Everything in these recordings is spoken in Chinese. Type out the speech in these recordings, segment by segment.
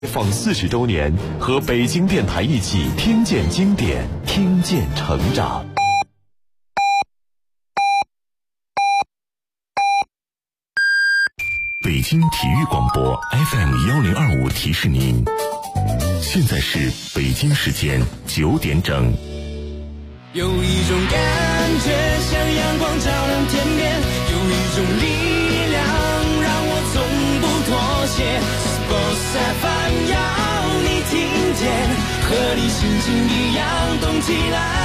放40周年，和北京电台一起听见经典，听见成长。北京体育广播 FM1025提示您，现在是北京时间9点整。 有一种感觉像阳光照亮天边，有一种力量让我从不妥协。Sports FM 要你听见，和你心情一样动起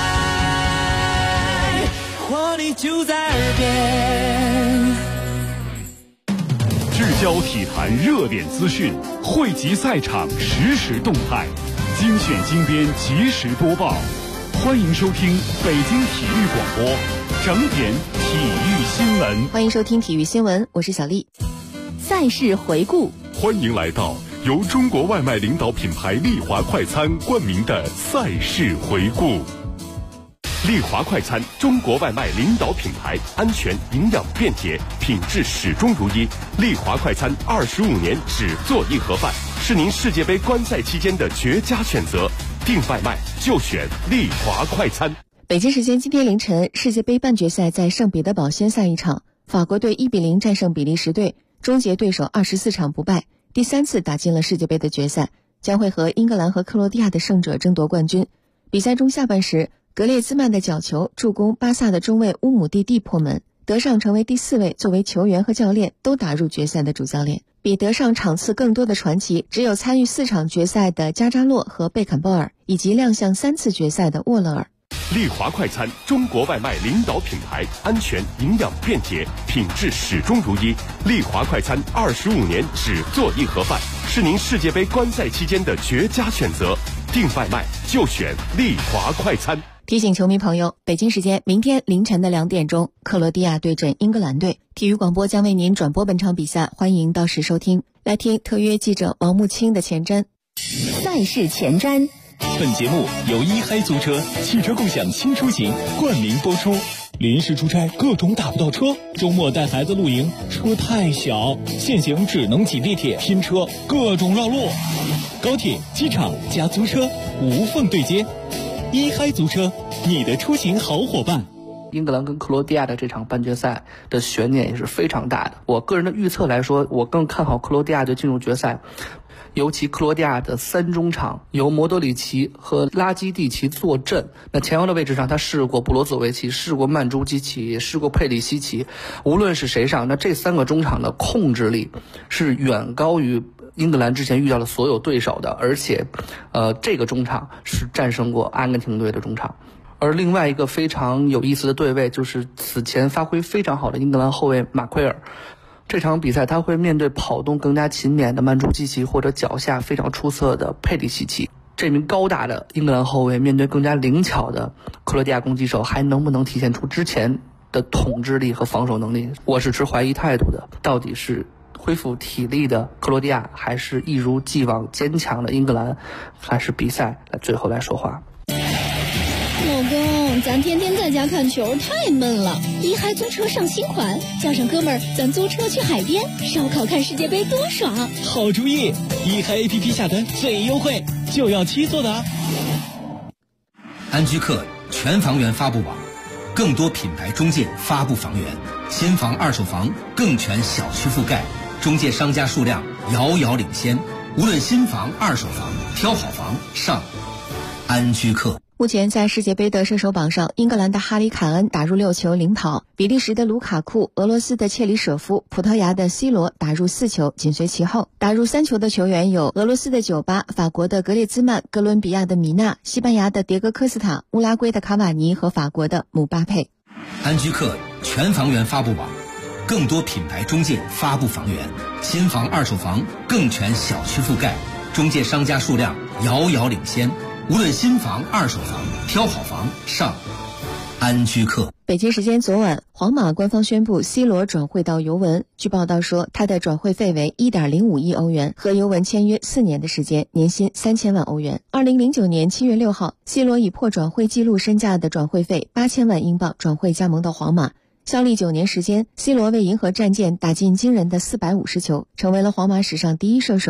来，活力就在耳边。 聚焦体坛热点资讯，汇集赛场实时动态，精选精编及时播报。欢迎收听北京体育广播整点体育新闻。 欢迎收听体育新闻，我是小丽。赛事回顾， 欢迎来到由中国外卖领导品牌丽华快餐冠名的赛事回顾。丽华快餐，中国外卖领导品牌，安全、营养、便捷，品质始终如一。丽华快餐25年只做一盒饭，是您世界杯观赛期间的绝佳选择。订外卖就选丽华快餐。 北京时间今天凌晨，世界杯半决赛在圣彼得堡先赛一场，法国队1-0战胜比利时队，终结对手24场不败，第3次打进了世界杯的决赛，将会和英格兰和克罗地亚的胜者争夺冠军。比赛中下半时，格列兹曼的角球助攻巴萨的中卫乌姆蒂蒂破门，德尚成为第4位作为球员和教练都打入决赛的主教练。比德尚场次更多的传奇，只有参与4场决赛的加扎洛和贝坎鲍尔，以及亮相3次决赛的沃勒尔。 丽华快餐，中国外卖领导品牌，安全、营养、便捷，品质始终如一。丽华快餐25年只做一盒饭，是您世界杯观赛期间的绝佳选择。订外卖就选丽华快餐。 提醒球迷朋友，北京时间明天凌晨的2点钟，克罗地亚对阵英格兰队。体育广播将为您转播本场比赛，欢迎到时收听。来听特约记者王木清的前瞻。赛事前瞻。 本节目由一嗨租车汽车共享新出行冠名播出。临时出差各种打不到车，周末带孩子露营车太小，现行只能挤地铁拼车，各种绕路。高铁、机场加租车无缝对接。一嗨租车，你的出行好伙伴。 英格兰跟克罗地亚的这场半决赛的悬念也是非常大的。我个人的预测来说，我更看好克罗地亚队进入决赛。尤其克罗地亚的3中场由莫德里奇和拉基蒂奇坐镇，那前腰的位置上他试过布罗佐维奇，试过曼朱基奇，也试过佩里西奇。无论是谁上，那这3个中场的控制力是远高于英格兰之前遇到的所有对手的，而且这个中场是战胜过阿根廷队的中场。而另外一个非常有意思的对位就是此前发挥非常好的英格兰后卫马奎尔。这场比赛他会面对跑动更加勤勉的曼朱基奇，或者脚下非常出色的佩里西奇。这名高大的英格兰后卫面对更加灵巧的克罗地亚攻击手，还能不能体现出之前的统治力和防守能力？我是持怀疑态度的。到底是恢复体力的克罗地亚，还是一如既往坚强的英格兰？还是比赛最后来说话？ 老公，咱天天在家看球太闷了，一嗨租车上新款，叫上哥们儿，咱租车去海边烧烤看世界杯多爽！ 好主意，一嗨 APP 下单最优惠，就要7座的啊！ 安居客全房源发布网，更多品牌中介发布房源，新房二手房更全小区覆盖，中介商家数量遥遥领先，无论新房二手房，挑好房上安居客。 目前在世界杯的射手榜上，英格兰的哈里凯恩打入6球领跑，比利时的卢卡库、俄罗斯的切里舍夫、葡萄牙的 C 罗打入4球紧随其后。打入3球的球员有俄罗斯的酒吧、法国的格列兹曼、哥伦比亚的米纳、西班牙的迭戈科斯塔、乌拉圭的卡瓦尼和法国的姆巴佩。 安居客全房源发布网，更多品牌中介发布房源，新房二手房更全小区覆盖，中介商家数量遥遥领先，无论新房二手房，挑好房上安居客。 北京时间昨晚，皇马官方宣布 C 罗转会到尤文。据报道说，他的转会费为 1.05 亿欧元，和尤文签约4年的时间，年薪3000万欧元。2009年7月6号 ，C 罗以破转会纪录身价的转会费8000万英镑转会加盟到皇马。效力9年时间 ，C 罗为银河战舰打进惊人的450球，成为了皇马史上第一射手。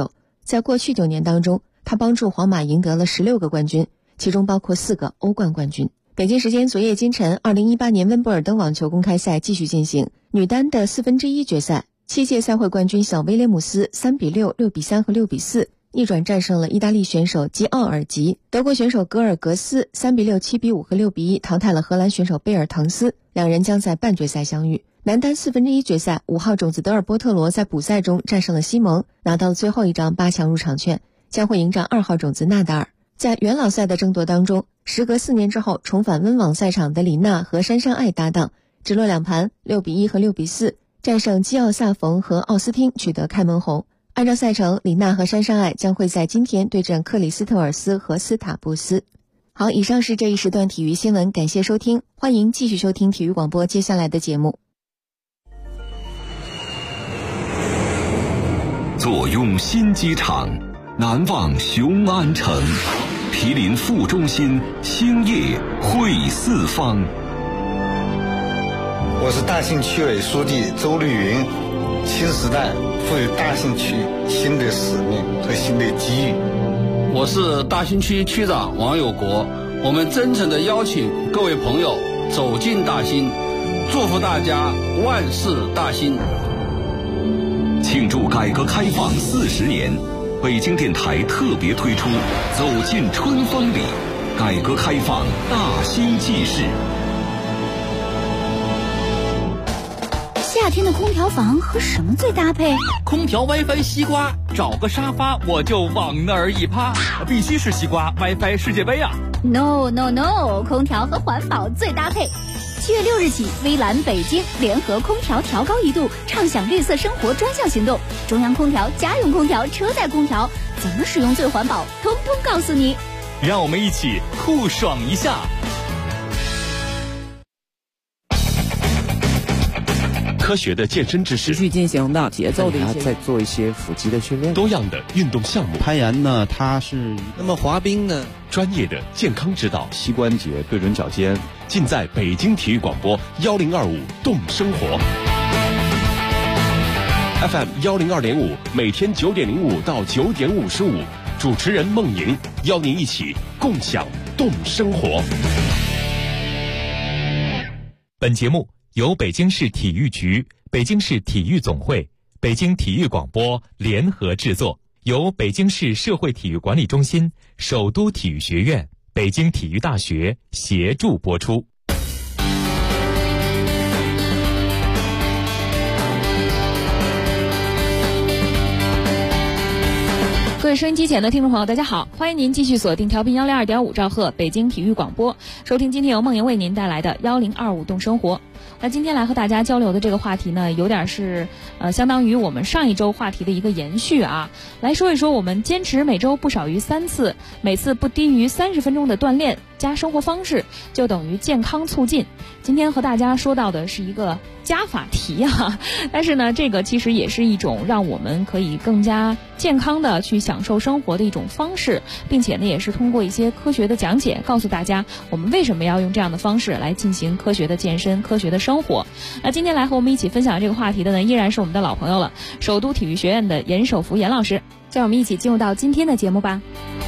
在过去9年当中，他帮助皇马赢得了16个冠军，其中包括4个欧冠冠军。北京时间昨夜今晨，2018年温布尔登网球公开赛继续进行，女单的1/4决赛，7届赛会冠军小威廉姆斯3比6、6比3和6比4逆转战胜了意大利选手基奥尔吉，德国选手格尔格斯3比6、7比5和6比1淘汰了荷兰选手贝尔滕斯，两人将在半决赛相遇。男单1/4决赛，5号种子德尔波特罗在补赛中战胜了西蒙，拿到了最后一张8强入场券，将会迎战2号种子纳达尔。在元老赛的争夺当中，时隔4年之后重返温网赛场的李娜和珊珊爱搭档，直落2盘6比1和6比4战胜基奥萨冯和奥斯汀，取得开门红。按照赛程，李娜和珊珊爱将会在今天对阵克里斯特尔斯和斯塔布斯。好，以上是这一时段体育新闻，感谢收听，欢迎继续收听体育广播接下来的节目。 坐拥新机场，难忘雄安城，毗邻副中心，兴业汇四方。 我是大兴区委书记周绿云。新时代赋予大兴区新的使命和新的机遇。 我是大兴区区长王有国，我们真诚地邀请各位朋友走进大兴，祝福大家万事大兴。 庆祝改革开放40年，北京电台特别推出《走进春风里》，改革开放大兴纪事。 夏天的空调房和什么最搭配？ 空调 WiFi 西瓜，找个沙发我就往那儿一趴，必须是西瓜 WiFi 世界杯啊 ！No， 空调和环保最搭配。7月6日起，微蓝北京联合空调调高1度，畅享绿色生活专项行动。中央空调、家用空调、车载空调，怎么使用最环保，通通告诉你。 让我们一起酷爽一下。 科学的健身知识， 持续进行的节奏的一些，再做一些腹肌的训练， 多样的运动项目。 攀岩呢，它是那么滑冰呢， 专业的健康指导， 膝关节对准脚尖， 尽在北京体育广播1025动生活 FM 102.5，每天9点05到9点55，主持人孟莹邀您一起共享动生活。 本节目由北京市体育局、北京市体育总会、北京体育广播联合制作，由北京市社会体育管理中心、首都体育学院、北京体育大学协助播出。 各位收音机前的听众朋友，大家好，欢迎您继续锁定调频102.5兆赫北京体育广播，收听今天由梦莹为您带来的1025动生活。那今天来和大家交流的这个话题呢，有点是相当于我们上一周话题的一个延续啊。来说一说我们坚持每周不少于3次，每次不低于30分钟的锻炼加生活方式，就等于健康促进。今天和大家说到的是一个加法题啊，但是呢，这个其实也是一种让我们可以更加健康的去享受生活的一种方式，并且呢，也是通过一些科学的讲解，告诉大家我们为什么要用这样的方式来进行科学的健身、科学的生活。那今天来和我们一起分享这个话题的呢，依然是我们的老朋友了，首都体育学院的严守福严老师，让我们一起进入到今天的节目吧。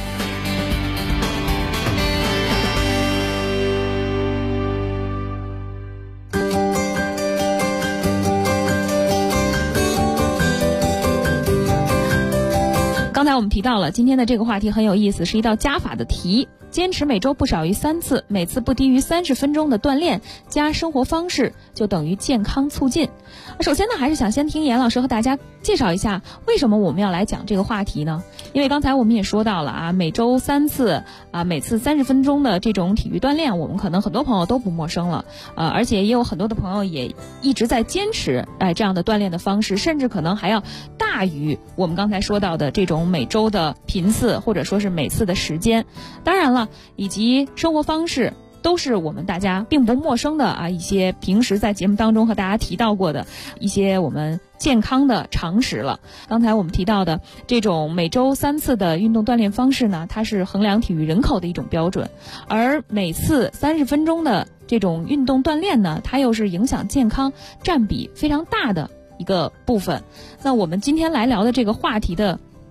刚才我们提到了今天的这个话题很有意思，是一道加法的题，坚持每周不少于3次，每次不低于30分钟的锻炼加生活方式，就等于健康促进。首先呢，还是想先听严老师和大家介绍一下为什么我们要来讲这个话题呢？因为刚才我们也说到了啊，每周3次啊，每次30分钟的这种体育锻炼，我们可能很多朋友都不陌生了，而且也有很多的朋友也一直在坚持这样的锻炼的方式，甚至可能还要大于我们刚才说到的这种每周的频次或者说是每次的时间。当然了，以及生活方式都是我们大家并不陌生的啊，一些平时在节目当中和大家提到过的一些我们健康的常识了。刚才我们提到的这种每周3次的运动锻炼方式呢，它是衡量体育人口的一种标准，而每次30分钟的这种运动锻炼呢，它又是影响健康占比非常大的一个部分。那我们今天来聊的这个话题的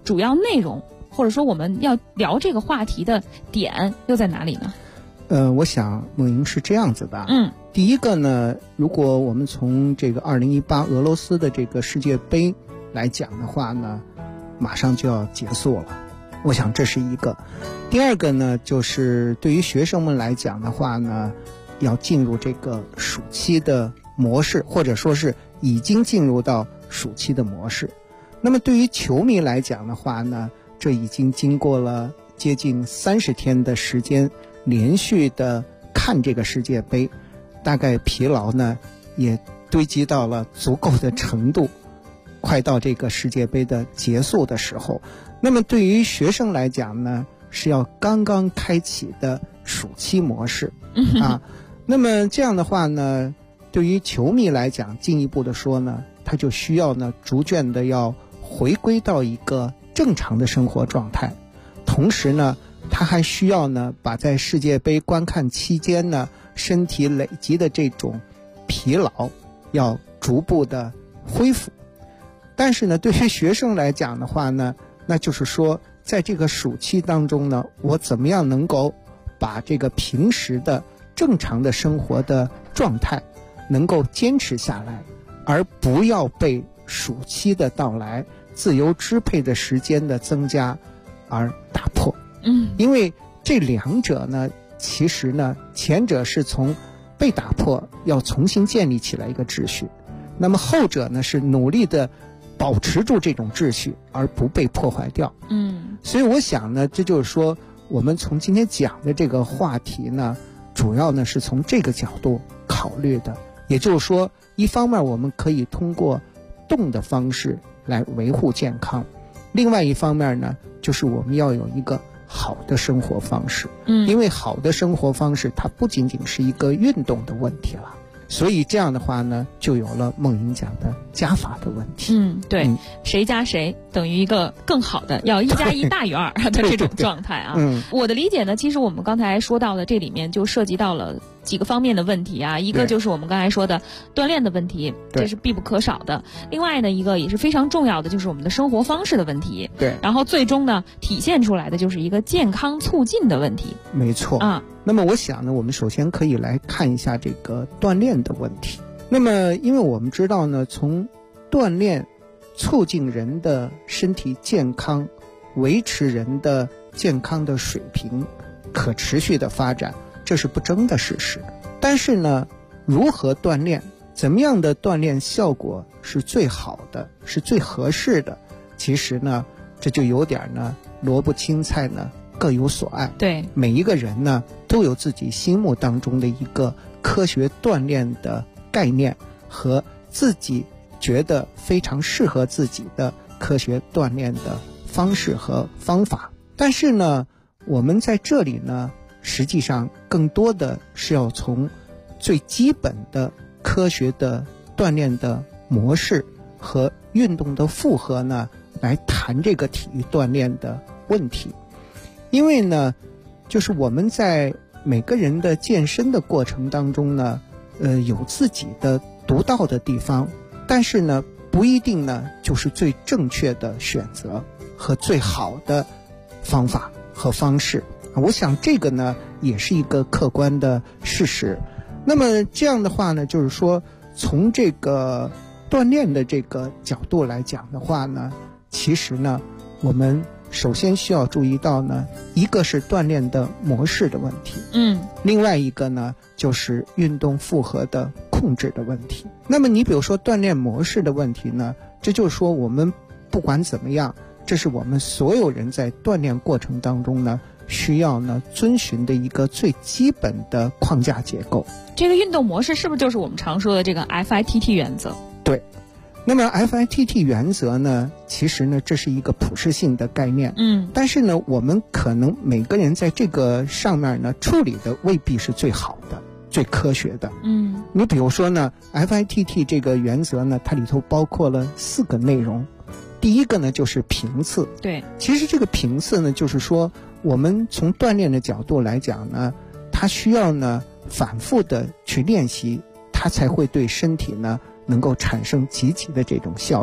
主要内容，或者说我们要聊这个话题的点又在哪里呢？ 我想梦莹是这样子的。第一个呢，如果我们从这个2018俄罗斯的这个世界杯来讲的话呢，马上就要结束了，我想这是一个。第二个呢，就是对于学生们来讲的话呢，要进入这个暑期的模式，或者说是已经进入到暑期的模式。那么对于球迷来讲的话呢，这已经经过了接近30天的时间，连续的看这个世界杯，大概疲劳呢也堆积到了足够的程度，快到这个世界杯的结束的时候。那么对于学生来讲呢，是要刚刚开启的暑期模式啊。那么这样的话呢，对于球迷来讲，进一步的说呢，他就需要呢逐渐的要回归到一个正常的生活状态，同时呢他还需要呢把在世界杯观看期间呢身体累积的这种疲劳要逐步的恢复。但是呢对于学生来讲的话呢，那就是说在这个暑期当中呢，我怎么样能够把这个平时的正常的生活的状态能够坚持下来，而不要被暑期的到来、自由支配的时间的增加而打破。因为这两者呢，其实呢，前者是从被打破要重新建立起来一个秩序，那么后者呢是努力的保持住这种秩序而不被破坏掉。所以我想呢，这就是说我们从今天讲的这个话题呢，主要呢是从这个角度考虑的。也就是说，一方面我们可以通过动的方式来维护健康，另外一方面呢，就是我们要有一个好的生活方式。因为好的生活方式它不仅仅是一个运动的问题了，所以这样的话呢，就有了梦莹讲的加法的问题。 对，谁加谁等于一个更好的，要1+1大于2的这种状态啊。我的理解呢，其实我们刚才说到的这里面就涉及到了几个方面的问题啊。一个就是我们刚才说的锻炼的问题，这是必不可少的。另外呢，一个也是非常重要的，就是我们的生活方式的问题。然后最终呢，体现出来的就是一个健康促进的问题。 没错啊。那么我想呢，我们首先可以来看一下这个锻炼的问题。那么因为我们知道呢，从锻炼促进人的身体健康，维持人的健康的水平，可持续的发展，这是不争的事实。但是呢，如何锻炼，怎么样的锻炼效果是最好的，是最合适的，其实呢这就有点呢萝卜青菜呢各有所爱。 对， 每一个人呢都有自己心目当中的一个科学锻炼的概念和自己觉得非常适合自己的科学锻炼的方式和方法。但是呢，我们在这里呢，实际上更多的是要从最基本的科学的锻炼的模式和运动的负荷呢，来谈这个体育锻炼的问题。因为呢，就是我们在每个人的健身的过程当中呢，有自己的独到的地方，但是呢，不一定呢就是最正确的选择和最好的方法和方式。我想这个呢也是一个客观的事实。那么这样的话呢，就是说从这个锻炼的这个角度来讲的话呢，其实呢我们首先需要注意到呢，一个是锻炼的模式的问题，另外一个呢就是运动负荷的控制的问题。那么你比如说锻炼模式的问题呢，这就是说我们不管怎么样，这是我们所有人在锻炼过程当中呢需要呢遵循的一个最基本的框架结构。 这个运动模式是不是就是我们常说的这个 FITT 原则？ 对。那么 FITT 原则呢，其实呢这是一个普适性的概念，但是呢我们可能每个人在这个上面呢处理的未必是最好的、最科学的。你比如说呢 FITT 这个原则呢，它里头包括了4个内容。第一个呢就是频次。 对， 其实这个频次呢，就是说我们从锻炼的角度来讲呢，它需要呢反复的去练习，它才会对身体呢能够产生积极的这种效应。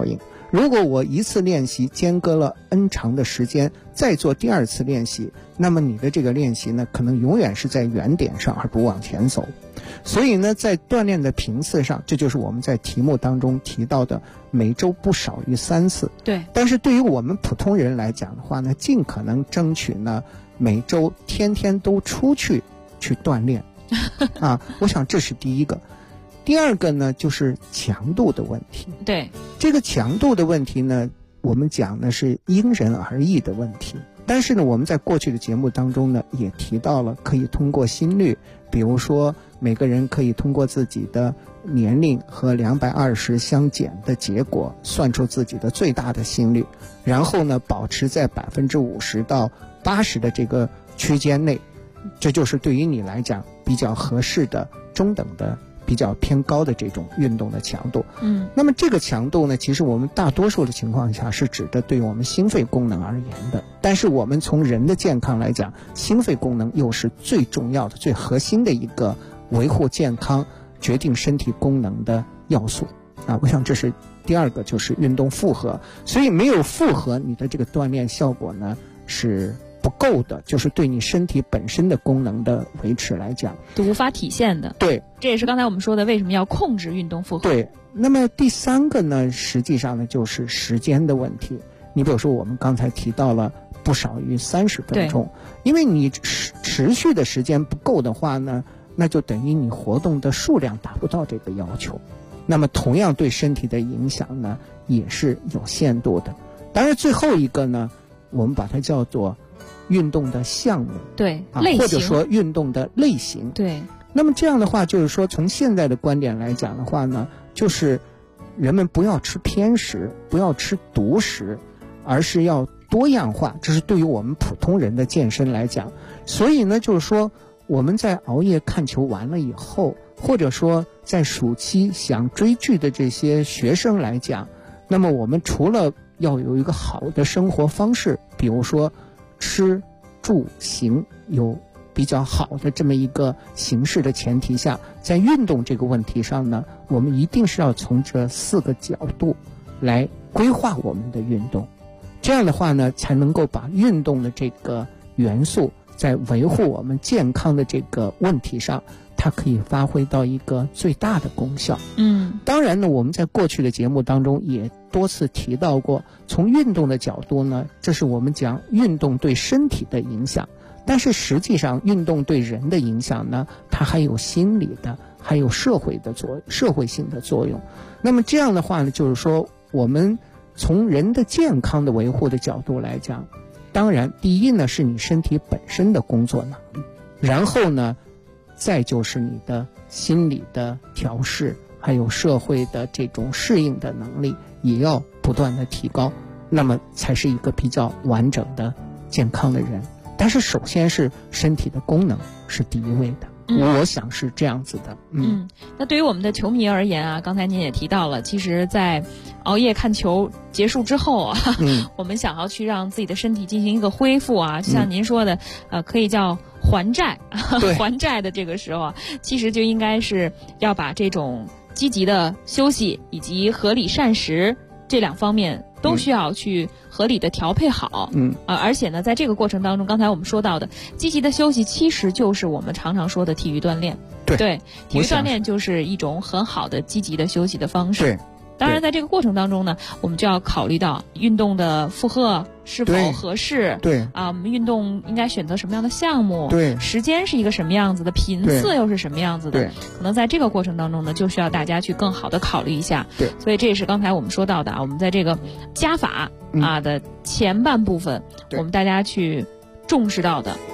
如果我一次练习间隔了 N 长的时间，再做第二次练习，那么你的这个练习呢，可能永远是在原点上而不往前走。所以呢，在锻炼的频次上，这就是我们在题目当中提到的每周不少于3次。 对。 但是对于我们普通人来讲的话呢，尽可能争取呢每周天天都出去锻炼啊，我想这是第一个。第二个呢，就是强度的问题。 对， 这个强度的问题呢，我们讲的是因人而异的问题。但是呢，我们在过去的节目当中呢，也提到了可以通过心率，比如说每个人可以通过自己的年龄和220相减的结果，算出自己的最大的心率，然后呢，保持在50%到80%的这个区间内，这就是对于你来讲比较合适的中等的比较偏高的这种运动的强度。那么这个强度呢，其实我们大多数的情况下是指的对我们心肺功能而言的。但是我们从人的健康来讲，心肺功能又是最重要的、最核心的一个维护健康、决定身体功能的要素啊。我想这是第二个，就是运动负荷。所以没有负荷，你的这个锻炼效果呢是不够的，就是对你身体本身的功能的维持来讲都无法体现的。 对， 这也是刚才我们说的为什么要控制运动负荷。 对，那么第三个呢，实际上呢就是时间的问题。你比如说我们刚才提到了不少于30分钟，因为你持续的时间不够的话呢，那就等于你活动的数量达不到这个要求，那么同样对身体的影响呢也是有限度的。当然最后一个呢，我们把它叫做运动的项目， 对，类型， 或者说运动的类型。 对， 那么这样的话，就是说从现在的观点来讲的话呢，就是人们不要吃偏食，不要吃独食，而是要多样化，这是对于我们普通人的健身来讲。所以呢，就是说我们在熬夜看球完了以后，或者说在暑期想追剧的这些学生来讲，那么我们除了要有一个好的生活方式，比如说吃住行有比较好的这么一个形式的前提下，在运动这个问题上呢，我们一定是要从这4个角度来规划我们的运动。这样的话呢，才能够把运动的这个元素在维护我们健康的这个问题上，它可以发挥到一个最大的功效。当然呢，我们在过去的节目当中也多次提到过，从运动的角度呢，这是我们讲运动对身体的影响，但是实际上运动对人的影响呢，它还有心理的，还有社会性的作用。那么这样的话呢，就是说我们从人的健康的维护的角度来讲，当然第一呢是你身体本身的工作能力，然后呢再就是你的心理的调试，还有社会的这种适应的能力也要不断的提高，那么才是一个比较完整的健康的人。但是首先是身体的功能是第一位的，我想是这样子的。 那对于我们的球迷而言啊，刚才您也提到了，其实在熬夜看球结束之后啊，我们想要去让自己的身体进行一个恢复啊，就像您说的，可以叫还债还债的这个时候啊，其实就应该是要把这种积极的休息以及合理膳食这2方面都需要去合理的调配好。而且呢，在这个过程当中，刚才我们说到的积极的休息，其实就是我们常常说的体育锻炼。对，体育锻炼就是一种很好的积极的休息的方式。 对， 当然在这个过程当中呢，我们就要考虑到运动的负荷是否合适。 对啊，我们运动应该选择什么样的项目？ 对， 时间是一个什么样子的，频次又是什么样子的？ 对， 可能在这个过程当中呢，就需要大家去更好的考虑一下。 对， 所以这也是刚才我们说到的啊，我们在这个加法的前半部分，我们大家去重视到的。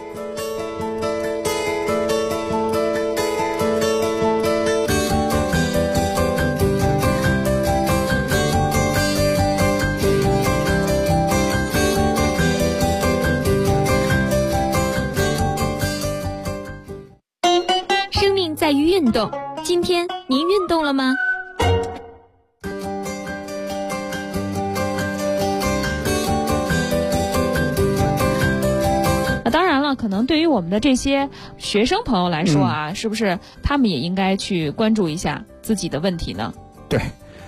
在于运动，今天您运动了吗？ 当然了，可能对于我们的这些学生朋友来说啊，是不是他们也应该去关注一下自己的问题呢？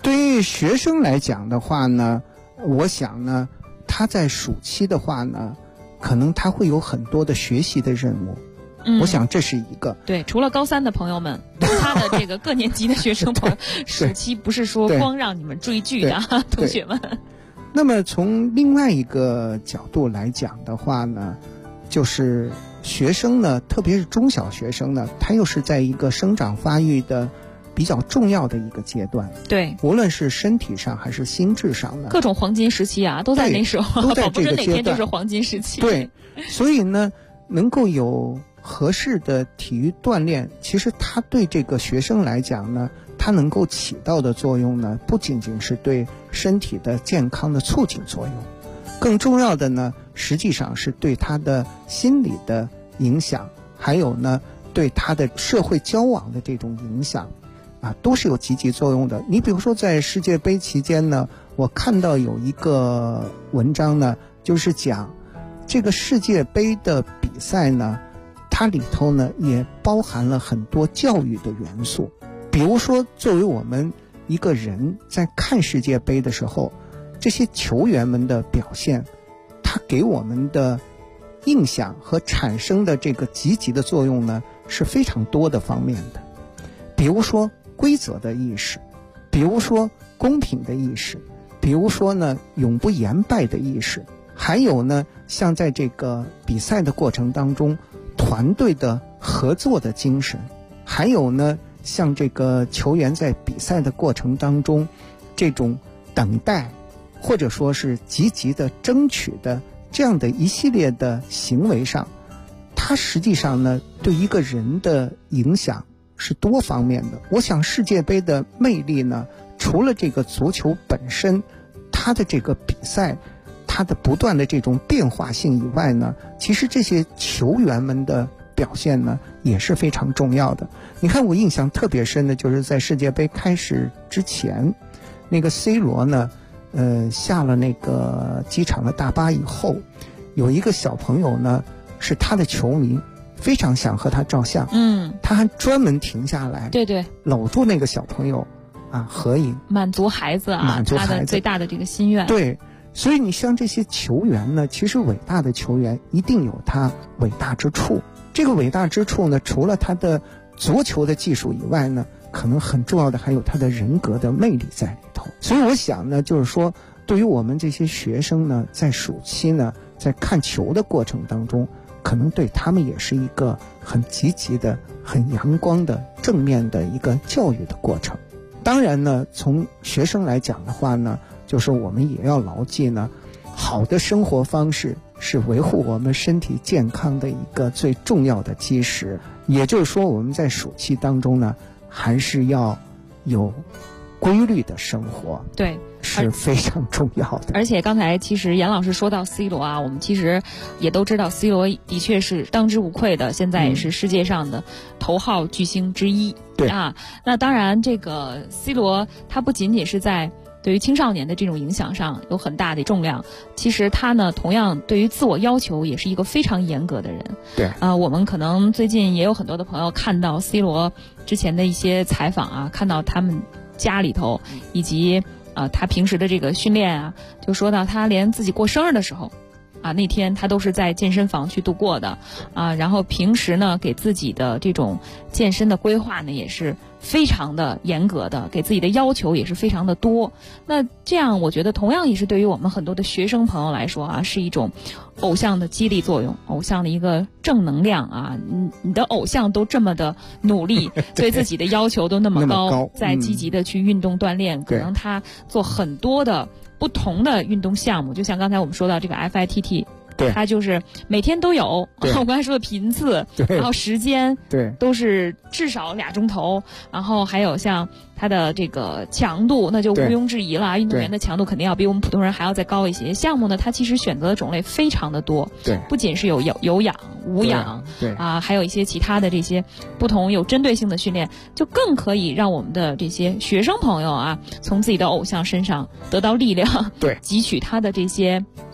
对于学生来讲的话呢，我想呢，他在暑期的话呢，可能他会有很多的学习的任务。我想这是一个。 对，除了高3的朋友们，他的这个各年级的学生朋友，暑期不是说光让你们追剧的同学们。 那么从另外一个角度来讲的话呢，就是学生呢，特别是中小学生呢，他又是在一个生长发育的比较重要的一个阶段。 对， 无论是身体上还是心智上呢， 各种黄金时期啊，都在那时候， 都在这个阶段。 哪天就是黄金时期。 对，所以呢，能够有合适的体育锻炼，其实它对这个学生来讲呢，它能够起到的作用呢，不仅仅是对身体的健康的促进作用，更重要的呢，实际上是对他的心理的影响，还有呢，对他的社会交往的这种影响啊，都是有积极作用的。你比如说在世界杯期间呢，我看到有一个文章呢，就是讲这个世界杯的比赛呢，它里头呢也包含了很多教育的元素。比如说作为我们一个人在看世界杯的时候，这些球员们的表现，它给我们的印象和产生的这个积极的作用呢，是非常多的方面的。比如说规则的意识，比如说公平的意识，比如说呢永不言败的意识，还有呢像在这个比赛的过程当中团队的合作的精神，还有呢像这个球员在比赛的过程当中这种等待或者说是积极的争取的这样的一系列的行为上，它实际上呢对一个人的影响是多方面的。我想世界杯的魅力呢，除了这个足球本身它的这个比赛它的不断的这种变化性以外呢，其实这些球员们的表现呢也是非常重要的。你看我印象特别深的就是在世界杯开始之前，那个 C 罗呢下了那个机场的大巴以后，有一个小朋友呢是他的球迷，非常想和他照相，他还专门停下来， 对， 搂住那个小朋友啊合影， 满足孩子啊，他的最大的这个心愿。 对，所以你像这些球员呢，其实伟大的球员一定有他伟大之处。这个伟大之处呢，除了他的足球的技术以外呢，可能很重要的还有他的人格的魅力在里头。所以我想呢，就是说对于我们这些学生呢，在暑期呢，在看球的过程当中，可能对他们也是一个很积极的、很阳光的、正面的一个教育的过程。当然呢，从学生来讲的话呢，就是我们也要牢记呢，好的生活方式是维护我们身体健康的一个最重要的基石。也就是说，我们在暑期当中呢，还是要有规律的生活， 对， 是非常重要的。 而且刚才其实严老师说到 C 罗啊，我们其实也都知道 C 罗的确是当之无愧的，现在也是世界上的头号巨星之一。 对啊，那当然这个 C 罗他不仅仅是在对于青少年的这种影响上有很大的重量，其实他呢同样对于自我要求也是一个非常严格的人。 对我们可能最近也有很多的朋友看到 C 罗之前的一些采访啊，看到他们家里头以及他平时的这个训练啊，就说到他连自己过生日的时候啊，那天他都是在健身房去度过的啊，然后平时呢给自己的这种健身的规划呢也是非常的严格的，给自己的要求也是非常的多。那这样我觉得同样也是对于我们很多的学生朋友来说啊，是一种偶像的激励作用，偶像的一个正能量啊。你的偶像都这么的努力对自己的要求都那么高，在积极的去运动锻炼，可能他做很多的不同的运动项目，就像刚才我们说到这个 FITT， 它就是每天都有，我刚才说的频次，然后时间，都是至少2钟头，然后还有像它的这个强度，那就毋庸置疑了，运动员的强度肯定要比我们普通人还要再高一些。项目呢，它其实选择的种类非常的多，不仅是有氧、无氧，还有一些其他的这些不同有针对性的训练，就更可以让我们的这些学生朋友啊，从自己的偶像身上得到力量，汲取他的这些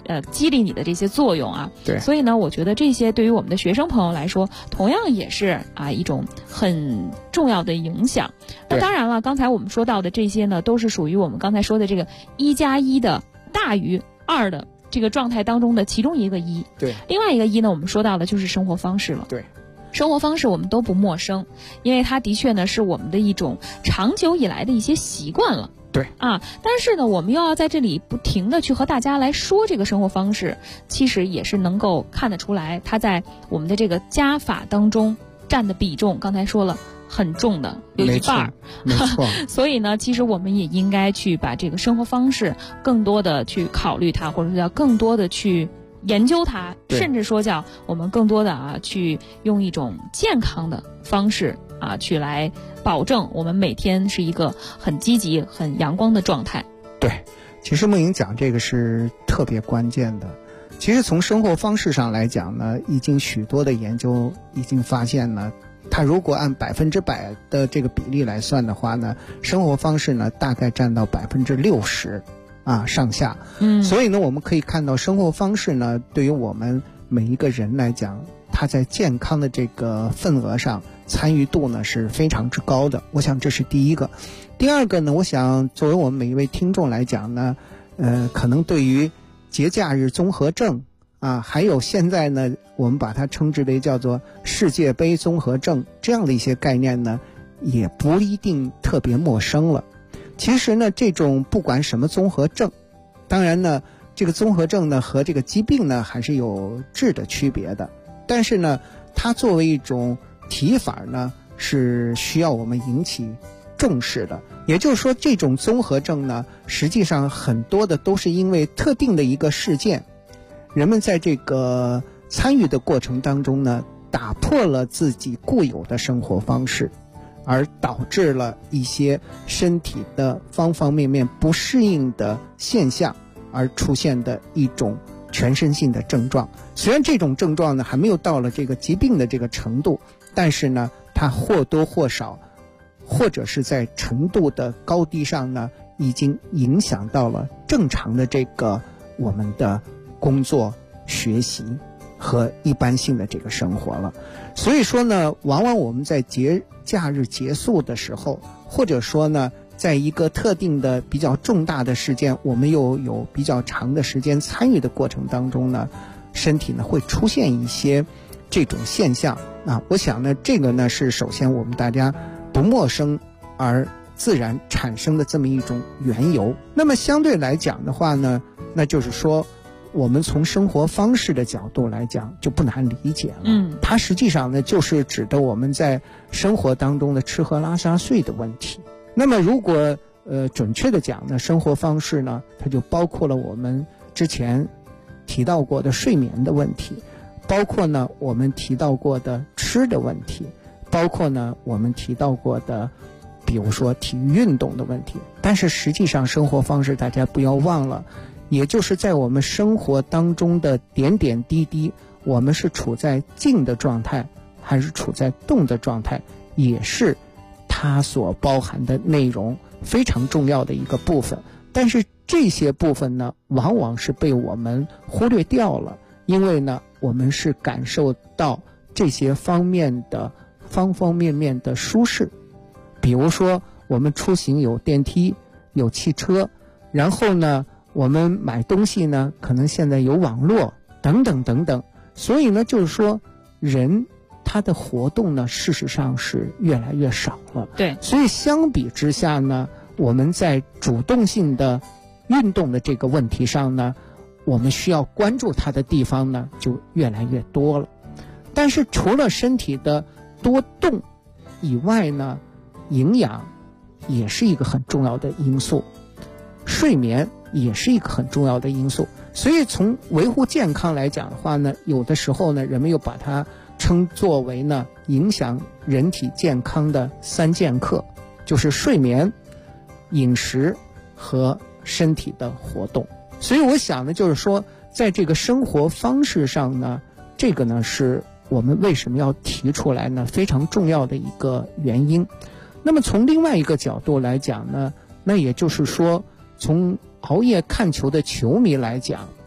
激励你的这些作用啊。 对， 所以呢，我觉得这些对于我们的学生朋友来说，同样也是一种很重要的影响。那当然了，刚才我们说到的这些呢，都是属于我们刚才说的这个1+1的大于2的这个状态当中的其中一个1。 对， 另外一个1呢，我们说到的就是生活方式了。 对。 生活方式我们都不陌生，因为它的确呢是我们的一种长久以来的一些习惯了。 对但是呢，我们又要在这里不停的去和大家来说这个生活方式，其实也是能够看得出来，它在我们的这个家法当中占的比重，刚才说了很重的，有1半。 没错。 所以呢，其实我们也应该去把这个生活方式更多的去考虑它，或者说要更多的去研究它，甚至说叫我们更多的去用一种健康的方式去来保证我们每天是一个很积极很阳光的状态。 对，其实梦莹讲这个是特别关键的。其实从生活方式上来讲呢，已经许多的研究已经发现呢，它如果按100%的这个比例来算的话呢，生活方式呢大概占到60%上下。所以呢，我们可以看到生活方式呢，对于我们每一个人来讲，它在健康的这个份额上参与度呢是非常之高的。我想这是第一个。第二个呢，我想作为我们每一位听众来讲呢，可能对于节假日综合症还有现在呢我们把它称之为叫做世界杯综合症这样的一些概念呢，也不一定特别陌生了。其实呢，这种不管什么综合症，当然呢这个综合症呢和这个疾病呢还是有质的区别的，但是呢它作为一种提法呢是需要我们引起重视的。也就是说，这种综合症呢实际上很多的都是因为特定的一个事件，人们在这个参与的过程当中呢打破了自己固有的生活方式，而导致了一些身体的方方面面不适应的现象，而出现的一种全身性的症状。虽然这种症状呢还没有到了这个疾病的这个程度，但是呢它或多或少或者是在程度的高低上呢已经影响到了正常的这个我们的工作学习和一般性的这个生活了。所以说呢，往往我们在假日结束的时候，或者说呢在一个特定的比较重大的事件，我们又有比较长的时间参与的过程当中呢，身体呢会出现一些这种现象我想呢这个呢是首先我们大家不陌生而自然产生的这么一种缘由。那么相对来讲的话呢，那就是说我们从生活方式的角度来讲就不难理解了。它实际上呢就是指的我们在生活当中的吃喝拉撒睡的问题。那么如果准确的讲呢，生活方式呢它就包括了我们之前提到过的睡眠的问题，包括呢我们提到过的吃的问题，包括呢我们提到过的比如说体育运动的问题。但是实际上生活方式大家不要忘了，也就是在我们生活当中的点点滴滴，我们是处在静的状态还是处在动的状态，也是它所包含的内容非常重要的一个部分。但是这些部分呢往往是被我们忽略掉了，因为呢我们是感受到这些方面的方方面面的舒适。比如说我们出行有电梯有汽车，然后呢我们买东西呢可能现在有网络等等等等。所以呢就是说人他的活动呢事实上是越来越少了。 对， 所以相比之下呢，我们在主动性的运动的这个问题上呢，我们需要关注它的地方呢就越来越多了。但是除了身体的多动以外呢，营养也是一个很重要的因素，睡眠也是一个很重要的因素。所以从维护健康来讲的话呢，有的时候呢人们又把它称作为呢影响人体健康的3剑客，就是睡眠、饮食和身体的活动。所以我想呢就是说在这个生活方式上呢，这个呢是我们为什么要提出来呢非常重要的一个原因。那么从另外一个角度来讲呢，那也就是说从熬夜看球的球迷来讲，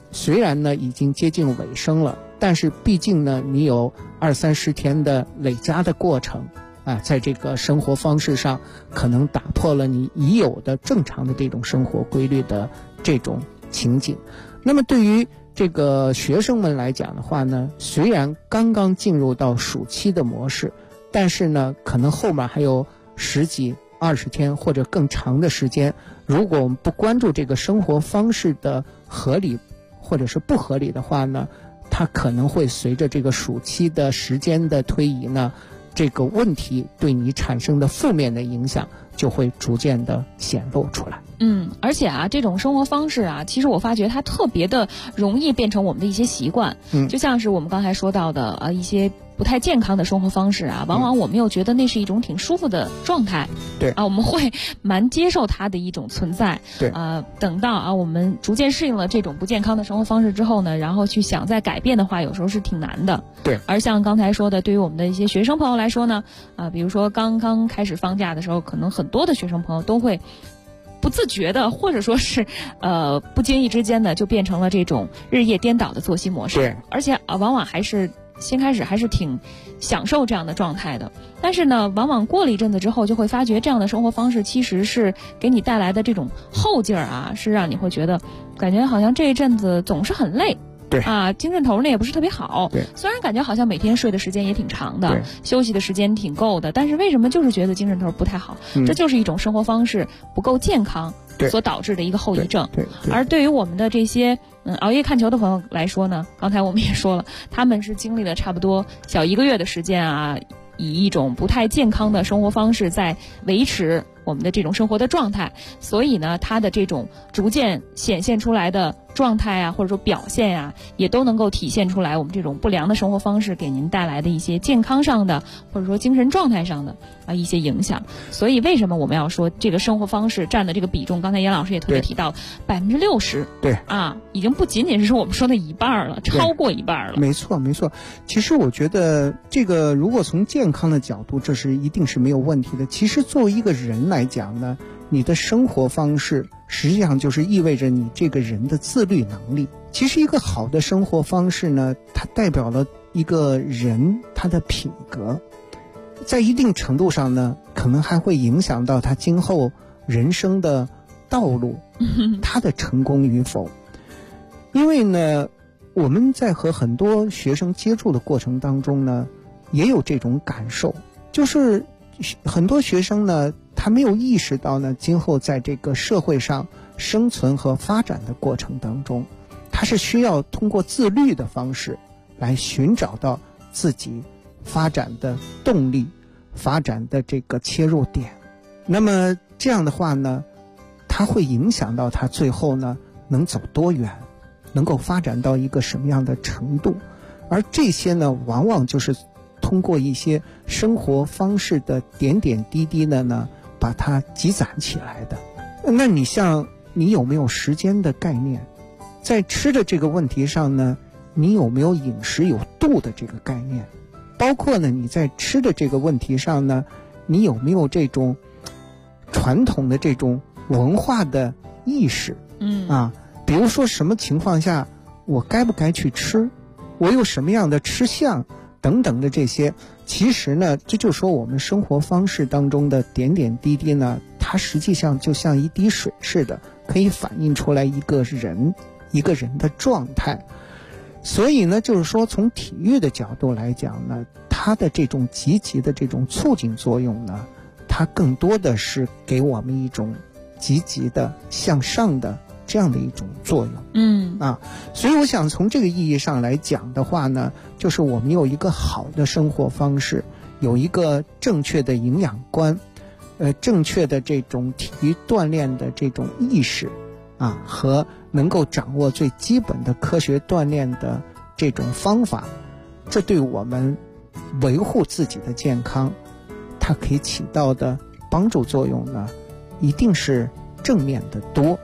虽然呢已经接近尾声了，但是毕竟呢你有20-30天的累加的过程啊，在这个生活方式上可能打破了你已有的正常的这种生活规律的这种情景。那么对于这个学生们来讲的话呢，虽然刚刚进入到暑期的模式，但是呢可能后面还有10几20天或者更长的时间，如果我们不关注这个生活方式的合理或者是不合理的话呢，它可能会随着这个暑期的时间的推移呢，这个问题对你产生的负面的影响就会逐渐的显露出来。 而且啊，这种生活方式啊，其实我发觉它特别的容易变成我们的一些习惯。就像是我们刚才说到的一些不太健康的生活方式啊，往往我们又觉得那是一种挺舒服的状态。 对啊，我们会蛮接受它的一种存在。 对等到我们逐渐适应了这种不健康的生活方式之后呢，然后去想再改变的话，有时候是挺难的。 对。 而像刚才说的，对于我们的一些学生朋友来说呢，比如说刚刚开始放假的时候，可能很多的学生朋友都会不自觉的，或者说是不经意之间的，就变成了这种日夜颠倒的作息模式。 对， 而且往往还是先开始还是挺享受这样的状态的，但是呢，往往过了一阵子之后，就会发觉这样的生活方式其实是给你带来的这种后劲儿啊，是让你会觉得感觉好像这一阵子总是很累。 对啊，精神头呢也不是特别好。 对， 虽然感觉好像每天睡的时间也挺长的， 对， 休息的时间挺够的，但是为什么就是觉得精神头不太好？这就是一种生活方式不够健康所导致的一个后遗症。 对。 而对于我们的这些熬夜看球的朋友来说呢，刚才我们也说了，他们是经历了差不多小1个月的时间啊，以一种不太健康的生活方式在维持我们的这种生活的状态，所以呢，他的这种逐渐显现出来的状态啊，或者说表现呀，也都能够体现出来我们这种不良的生活方式给您带来的一些健康上的或者说精神状态上的一些影响。所以为什么我们要说这个生活方式占的这个比重，刚才严老师也特别提到60%， 对啊，已经不仅仅是说我们说的一半了，超过一半了。 没错。其实我觉得这个如果从健康的角度，这是一定是没有问题的。其实作为一个人来讲呢，你的生活方式实际上就是意味着你这个人的自律能力。其实一个好的生活方式呢，它代表了一个人他的品格，在一定程度上呢，可能还会影响到他今后人生的道路，他的成功与否。因为呢，我们在和很多学生接触的过程当中呢，也有这种感受，就是很多学生呢，他没有意识到呢，今后在这个社会上生存和发展的过程当中，他是需要通过自律的方式来寻找到自己发展的动力，发展的这个切入点。那么这样的话呢，它会影响到他最后呢能走多远，能够发展到一个什么样的程度。而这些呢，往往就是通过一些生活方式的点点滴滴的呢，把它积攒起来的。那你像你有没有时间的概念？在吃的这个问题上呢，你有没有饮食有度的这个概念？包括呢，你在吃的这个问题上呢，你有没有这种传统的这种文化的意识？比如说什么情况下我该不该去吃，我有什么样的吃相等等的这些。其实呢，这就说我们生活方式当中的点点滴滴呢，它实际上就像一滴水似的，可以反映出来一个人的状态。所以呢，就是说从体育的角度来讲呢，它的这种积极的这种促进作用呢，它更多的是给我们一种积极的向上的这样的一种作用。所以我想从这个意义上来讲的话呢，就是我们有一个好的生活方式，有一个正确的营养观，正确的这种体育锻炼的这种意识和能够掌握最基本的科学锻炼的这种方法，这对我们维护自己的健康，它可以起到的帮助作用呢，一定是正面的多。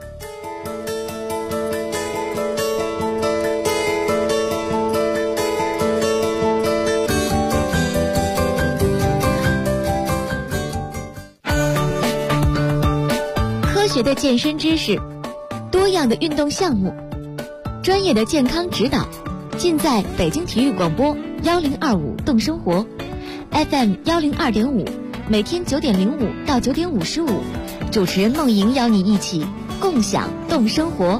科学的健身知识，多样的运动项目， 专业的健康指导，尽在北京体育广播1025动生活 FM 102.5，每天9点05到9点55，主持人梦莹邀你一起共享动生活。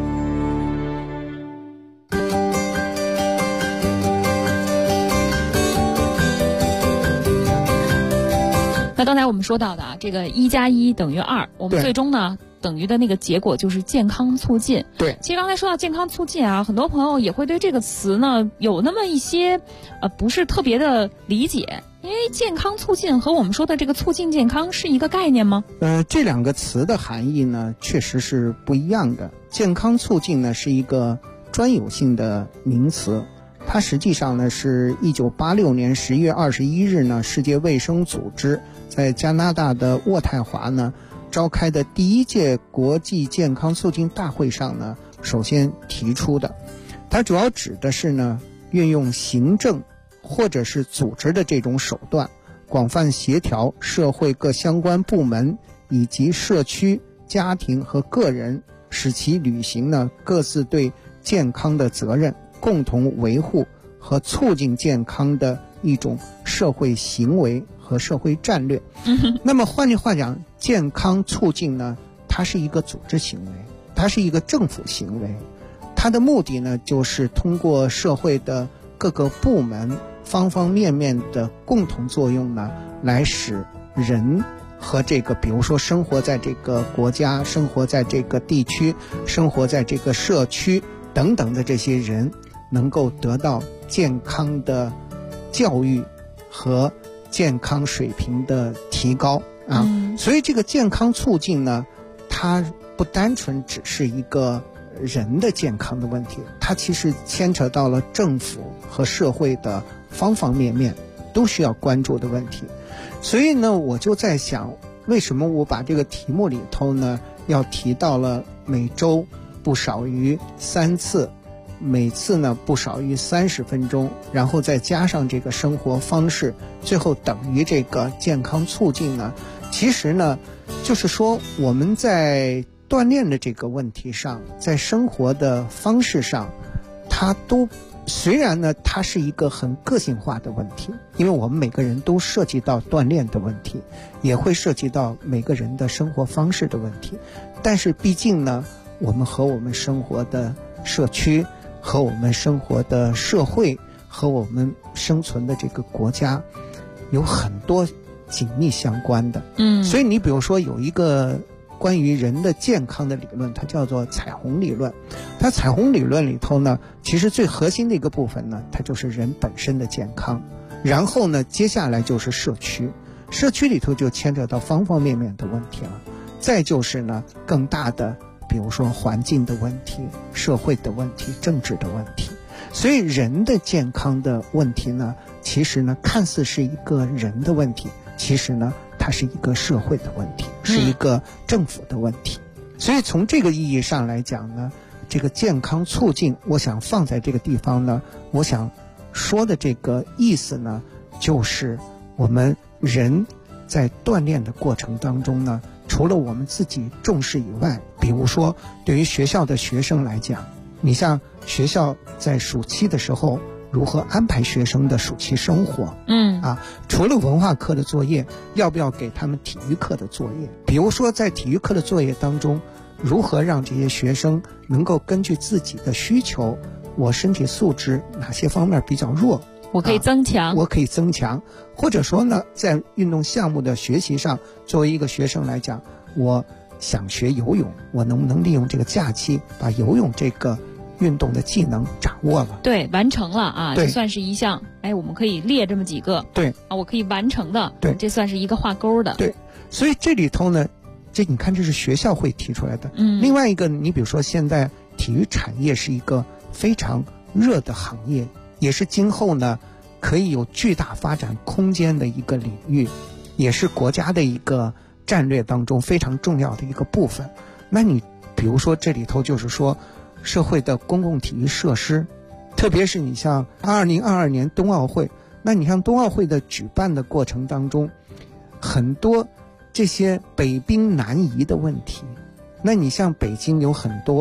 那刚才我们说到的啊，这个1+1等于2，我们最终呢等于的那个结果就是健康促进。 对， 其实刚才说到健康促进啊，很多朋友也会对这个词呢有那么一些不是特别的理解，因为健康促进和我们说的这个促进健康是一个概念吗？ 这两个词的含义呢确实是不一样的。健康促进呢是一个专有性的名词，它实际上呢是1986年10月21日呢，世界卫生组织在加拿大的渥太华呢召开的第一届国际健康促进大会上呢首先提出的。它主要指的是呢运用行政或者是组织的这种手段，广泛协调社会各相关部门以及社区、家庭和个人，使其履行呢各自对健康的责任，共同维护和促进健康的一种社会行为和社会战略。那么换句话讲，健康促进呢它是一个组织行为，它是一个政府行为，它的目的呢就是通过社会的各个部门方方面面的共同作用呢，来使人和这个比如说生活在这个国家、生活在这个地区、生活在这个社区等等的这些人能够得到健康的教育和健康水平的提高啊。所以这个健康促进呢，它不单纯只是一个人的健康的问题，它其实牵扯到了政府和社会的方方面面都需要关注的问题。所以呢，我就在想，为什么我把这个题目里头呢要提到了每周不少于3次，每次呢不少于30分钟，然后再加上这个生活方式，最后等于这个健康促进呢？其实呢就是说我们在锻炼的这个问题上，在生活的方式上，它都虽然呢它是一个很个性化的问题，因为我们每个人都涉及到锻炼的问题，也会涉及到每个人的生活方式的问题，但是毕竟呢我们和我们生活的社区，和我们生活的社会，和我们生存的这个国家有很多紧密相关的。所以你比如说有一个关于人的健康的理论，它叫做彩虹理论。它彩虹理论里头呢，其实最核心的一个部分呢，它就是人本身的健康。然后呢，接下来就是社区，社区里头就牵扯到方方面面的问题了。再就是呢，更大的，比如说环境的问题、社会的问题、政治的问题。所以人的健康的问题呢，其实呢，看似是一个人的问题，其实呢，它是一个社会的问题，是一个政府的问题。所以从这个意义上来讲呢，这个健康促进，我想放在这个地方呢，我想说的这个意思呢，就是我们人在锻炼的过程当中呢，除了我们自己重视以外，比如说对于学校的学生来讲，你像学校在暑期的时候如何安排学生的暑期生活，除了文化课的作业，要不要给他们体育课的作业？比如说在体育课的作业当中，如何让这些学生能够根据自己的需求，我身体素质哪些方面比较弱， 我可以增强， 我可以增强。或者说呢，在运动项目的学习上，作为一个学生来讲，我想学游泳，我能不能利用这个假期把游泳这个运动的技能掌握了？ 对，完成了啊，这算是一项。我们可以列这么几个。 对啊，我可以完成的。 对， 这算是一个画勾的。 对，所以这里头呢，你看这是学校会提出来的。另外一个，你比如说现在体育产业是一个非常热的行业，也是今后呢可以有巨大发展空间的一个领域，也是国家的一个战略当中非常重要的一个部分。那你比如说这里头就是说社会的公共体育设施，特别是你像2022年冬奥会，那你像冬奥会的举办的过程当中，很多这些北冰南移的问题，那你像北京有很多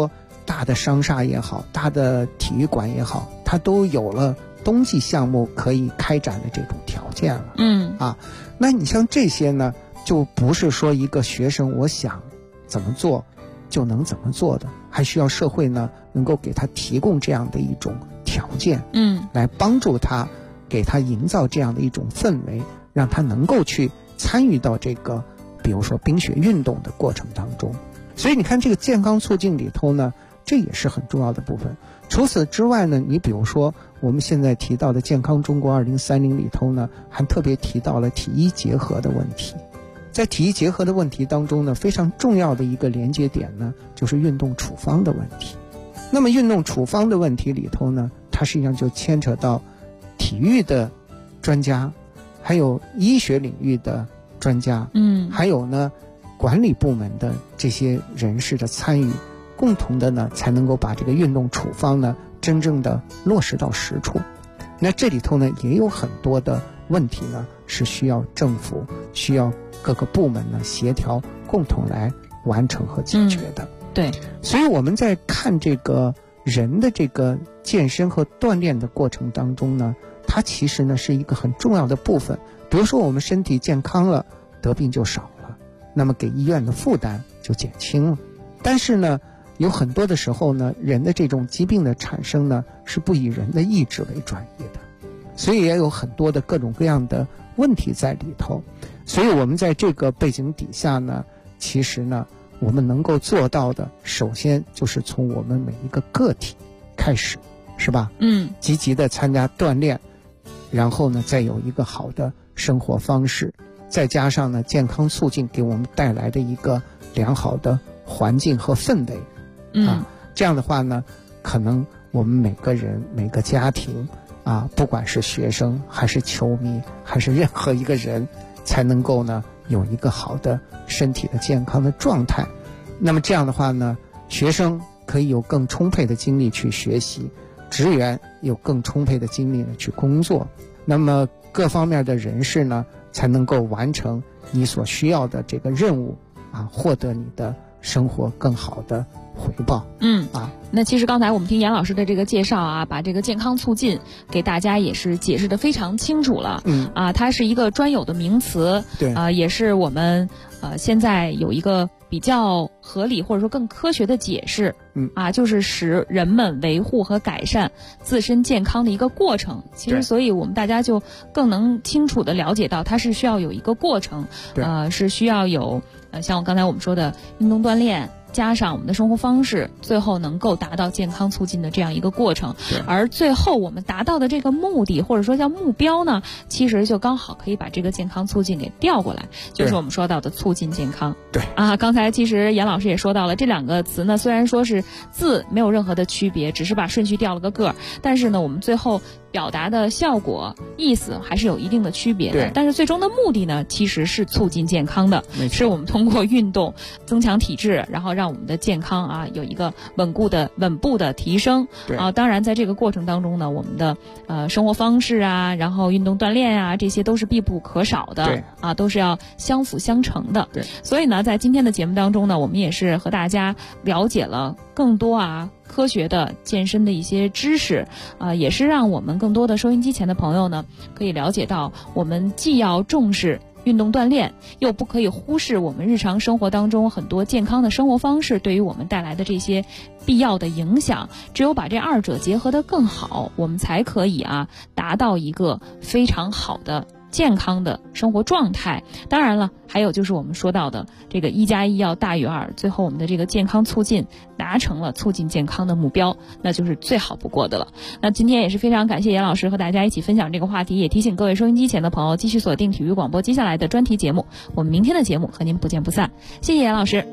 大的商厦也好，大的体育馆也好，它都有了冬季项目可以开展的这种条件了。那你像这些呢，就不是说一个学生我想怎么做就能怎么做的，还需要社会呢能够给他提供这样的一种条件，来帮助他，给他营造这样的一种氛围，让他能够去参与到这个比如说冰雪运动的过程当中。所以你看这个健康促进里头呢，这也是很重要的部分。除此之外呢，你比如说我们现在提到的健康中国2030里头呢，还特别提到了体医结合的问题。在体医结合的问题当中呢，非常重要的一个连接点呢，就是运动处方的问题。那么运动处方的问题里头呢，它实际上就牵扯到体育的专家，还有医学领域的专家，还有呢管理部门的这些人士的参与，共同的呢才能够把这个运动处方呢真正的落实到实处。那这里头呢也有很多的问题呢是需要政府、需要各个部门呢协调共同来完成和解决的。 对， 所以我们在看这个人的这个健身和锻炼的过程当中呢，它其实呢是一个很重要的部分。比如说我们身体健康了，得病就少了，那么给医院的负担就减轻了。但是呢有很多的时候呢，人的这种疾病的产生呢是不以人的意志为转移的，所以也有很多的各种各样的问题在里头。所以我们在这个背景底下呢，其实呢我们能够做到的，首先就是从我们每一个个体开始，是吧？积极的参加锻炼，然后呢再有一个好的生活方式，再加上呢健康促进给我们带来的一个良好的环境和氛围，这样的话呢，可能我们每个人、每个家庭不管是学生还是球迷还是任何一个人，才能够呢有一个好的身体的健康的状态。那么这样的话呢，学生可以有更充沛的精力去学习，职员有更充沛的精力呢去工作，那么各方面的人士呢才能够完成你所需要的这个任务获得你的生活更好的回报。 那其实刚才我们听严老师的这个介绍把这个健康促进给大家也是解释得非常清楚了。它是一个专有的名词， 对也是我们现在有一个比较合理或者说更科学的解释，就是使人们维护和改善自身健康的一个过程。其实所以我们大家就更能清楚地了解到它是需要有一个过程，是需要有像我刚才我们说的运动锻炼加上我们的生活方式，最后能够达到健康促进的这样一个过程。而最后我们达到的这个目的或者说叫目标呢，其实就刚好可以把这个健康促进给调过来，就是我们说到的促进健康。 对刚才其实严老师也说到了，这两个词呢虽然说是字没有任何的区别，只是把顺序调了个个，但是呢我们最后表达的效果意思还是有一定的区别的。但是最终的目的呢其实是促进健康的，是我们通过运动增强体质，然后让我们的健康有一个稳步的提升。当然在这个过程当中呢，我们的生活方式然后运动锻炼这些都是必不可少的，都是要相辅相成的。所以呢在今天的节目当中呢，我们也是和大家了解了更多科学的健身的一些知识，也是让我们更多的收音机前的朋友呢可以了解到，我们既要重视运动锻炼，又不可以忽视我们日常生活当中很多健康的生活方式对于我们带来的这些必要的影响。只有把这二者结合得更好，我们才可以达到一个非常好的健康的生活状态。当然了，还有就是我们说到的这个1+1要大于2，最后我们的这个健康促进达成了促进健康的目标，那就是最好不过的了。那今天也是非常感谢严老师和大家一起分享这个话题，也提醒各位收音机前的朋友继续锁定体育广播接下来的专题节目，我们明天的节目和您不见不散。谢谢严老师。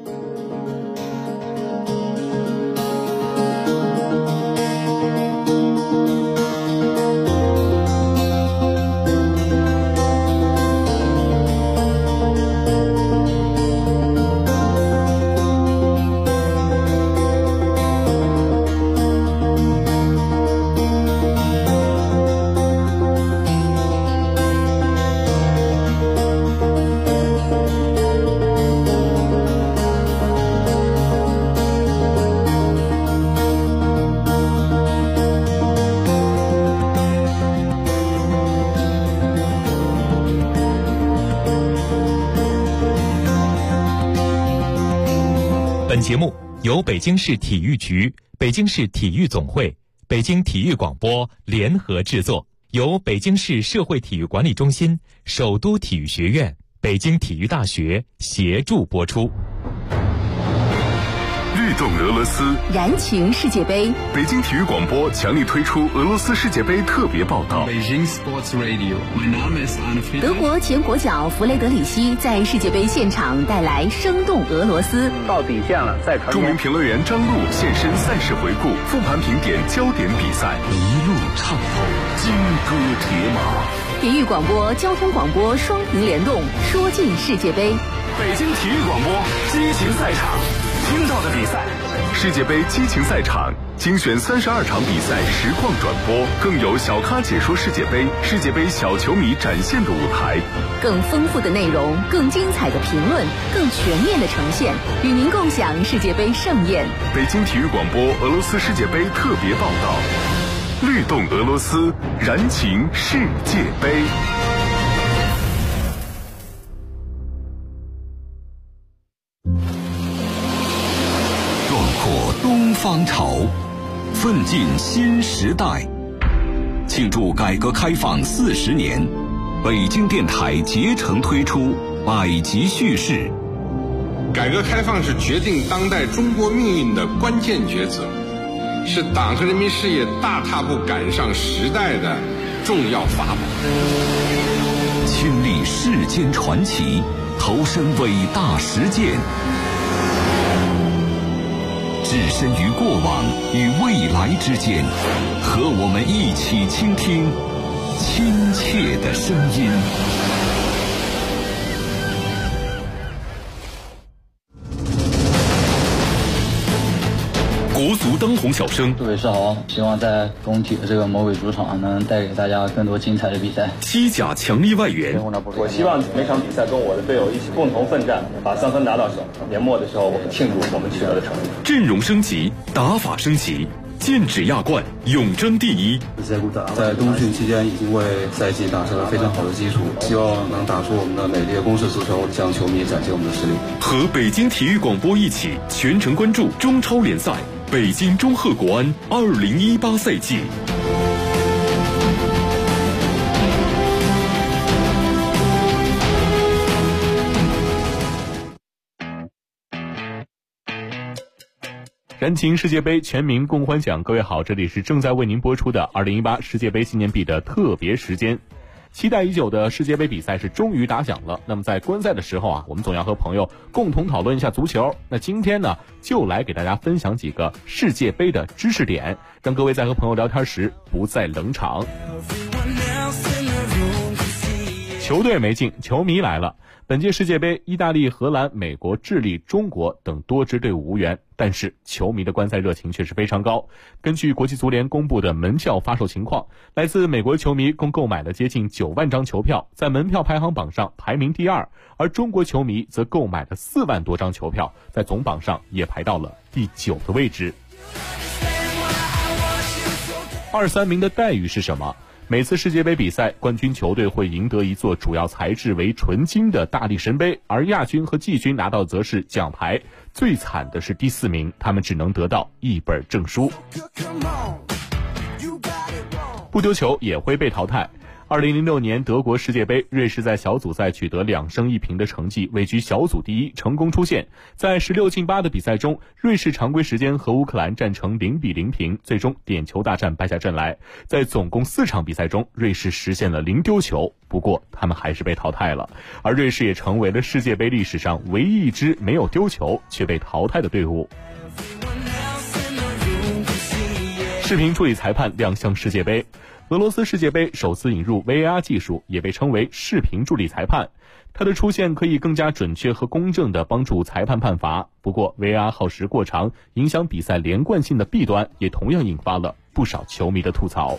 本节目由北京市体育局、北京市体育总会、北京体育广播联合制作，由北京市社会体育管理中心、首都体育学院、北京体育大学协助播出。 律动俄罗斯， 燃情世界杯。 北京体育广播强力推出俄罗斯世界杯特别报道。 德国前国脚弗雷德里希在世界杯现场带来生动俄罗斯。 到底线了，再传。 著名评论员张璐现身赛事回顾，复盘评点焦点比赛，一路畅透，金戈铁马。 体育广播、交通广播双屏联动，说尽世界杯。 北京体育广播激情赛场，听到的比赛，世界杯激情赛场精选32场比赛实况转播，更有小咖解说世界杯，世界杯小球迷展现的舞台， 更丰富的内容，更精彩的评论，更全面的呈现，与您共享世界杯盛宴。 北京体育广播俄罗斯世界杯特别报道，律动俄罗斯，燃情世界杯。 东方潮，奋进新时代。庆祝改革开放40年，北京电台竭诚推出百集叙事。 改革开放是决定当代中国命运的关键抉择，是党和人民事业大踏步赶上时代的重要法宝。 亲历世间传奇，投身伟大实践，置身于过往与未来之间，和我们一起倾听亲切的声音。 国足当红小生， 各位是好，希望在工体的这个魔鬼主场能带给大家更多精彩的比赛。 西甲强力外援， 我希望每场比赛跟我的队友一起共同奋战，把3分拿到手。年末的时候，我们庆祝我们取得的成绩。 阵容升级，打法升级，剑指亚冠，永争第一。 在冬训期间已经为赛季打下了非常好的基础，希望能打出我们的美丽的攻势足球，向球迷展现我们的实力。 和北京体育广播一起全程关注中超联赛。北京中赫国安2018赛季。燃情世界杯，全民共欢享。各位好，这里是正在为您播出的2018世界杯纪念币的特别时间。期待已久的世界杯比赛是终于打响了。那么在观赛的时候啊，我们总要和朋友共同讨论一下足球。那今天呢，就来给大家分享几个世界杯的知识点，让各位在和朋友聊天时不再冷场。球队没进，球迷来了。本届世界杯，意大利、荷兰、美国、智利、中国等多支队伍无缘，但是球迷的观赛热情却是非常高。根据国际足联公布的门票发售情况，来自美国球迷共购买了接近9万张球票，在门票排行榜上排名第2，而中国球迷则购买了4万多张球票，在总榜上也排到了第9的位置。2、3名的待遇是什么？每次世界杯比赛，冠军球队会赢得一座主要材质为纯金的大力神杯，而亚军和季军拿到则是奖牌。最惨的是第4名，他们只能得到一本证书。不丢球也会被淘汰。2006年德国世界杯，瑞士在小组赛取得2胜1平的成绩，位居小组第一，成功出线。在16进8的比赛中，瑞士常规时间和乌克兰战成0比0平，最终点球大战败下阵来。在总共4场比赛中，瑞士实现了0丢球，不过他们还是被淘汰了。而瑞士也成为了世界杯历史上唯一一支没有丢球却被淘汰的队伍。视频助理裁判亮相世界杯。俄罗斯世界杯首次引入 VAR 技术，也被称为视频助理裁判。它的出现可以更加准确和公正地帮助裁判判罚。不过 VAR 耗时过长，影响比赛连贯性的弊端，也同样引发了不少球迷的吐槽。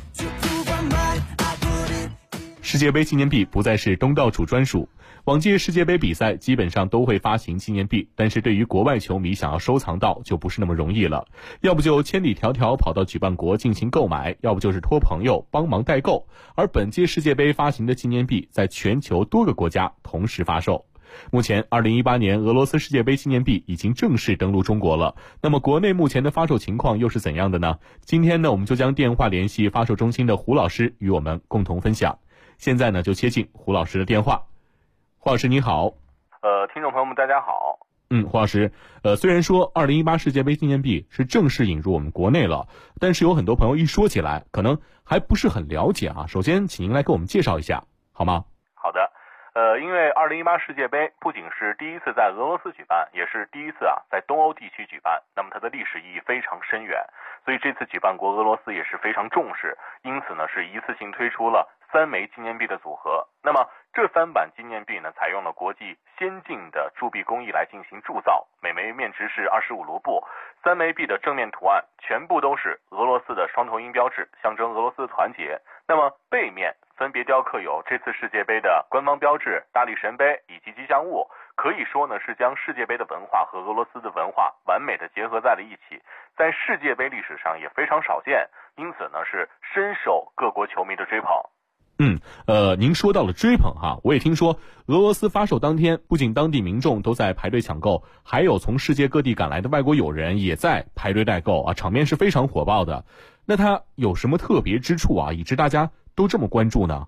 世界杯纪念币不再是东道主专属。往届世界杯比赛基本上都会发行纪念币，但是对于国外球迷想要收藏到就不是那么容易了，要不就千里迢迢跑到举办国进行购买，要不就是托朋友帮忙代购。而本届世界杯发行的纪念币在全球多个国家同时发售。 目前2018年俄罗斯世界杯纪念币已经正式登陆中国了。那么国内目前的发售情况又是怎样的呢？今天呢，我们就将电话联系发售中心的胡老师与我们共同分享。现在呢，就接进胡老师的电话。胡老师你好。 听众朋友们大家好。 胡老师，虽然说2018世界杯纪念币是正式引入我们国内了，但是有很多朋友一说起来可能还不是很了解啊。首先请您来给我们介绍一下好吗？ 好的。因为2018世界杯不仅是第一次在俄罗斯举办，也是第一次在东欧地区举办，那么它的历史意义非常深远，所以这次举办国俄罗斯也是非常重视，因此呢是一次性推出了3枚纪念币的组合。那么这3版纪念币呢，采用了国际先进的铸币工艺来进行铸造，每枚面值是25卢布，3枚币的正面图案全部都是俄罗斯的双头鹰标志，象征俄罗斯的团结。那么背面分别雕刻有这次世界杯的官方标志、大力神杯以及吉祥物，可以说呢是将世界杯的文化和俄罗斯的文化完美的结合在了一起，在世界杯历史上也非常少见，因此呢是深受各国球迷的追捧。 您说到了追捧哈，我也听说俄罗斯发售当天，不仅当地民众都在排队抢购，还有从世界各地赶来的外国友人也在排队代购啊，场面是非常火爆的。那它有什么特别之处啊，以致大家都这么关注呢